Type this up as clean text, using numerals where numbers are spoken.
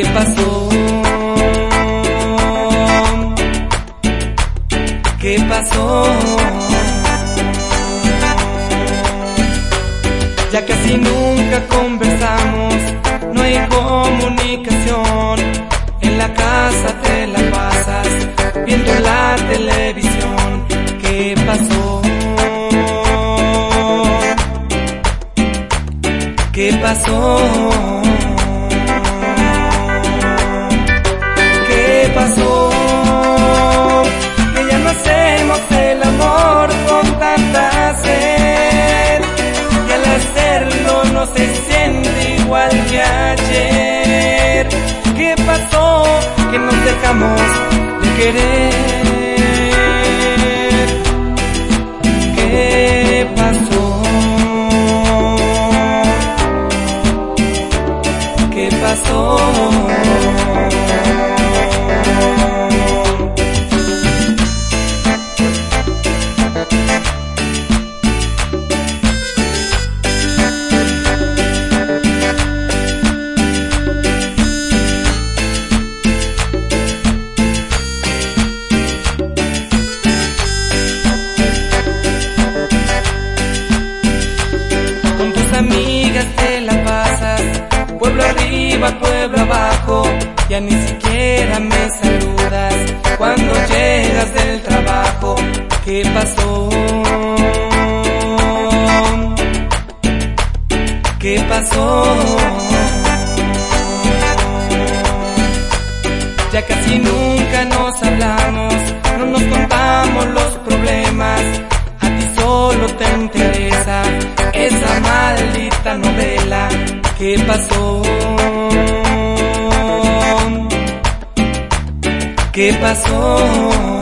pasó? ¿Qué pasó? Ya casi nunca conversamos, no hay comunicación. En la casa te la pasas viendo la televisión. ¿Qué pasó? ¿Qué pasó? ¿Qué pasó? Que ya no hacemos el amor con tanta sed, y al hacerlo no se siente igual que ayer. ¿Qué pasó? Que nos dejamos de querer. ¿Qué pasó? ¿Qué pasó? Amigas te la pasas, pueblo arriba, pueblo abajo, ya ni siquiera me saludas cuando llegas del trabajo. ¿Qué pasó? ¿Qué pasó? Ya casi nunca nos hablamos, no nos contamos los problemas. A ti solo te interesa esa maldita novela. ¿Qué pasó? ¿Qué pasó?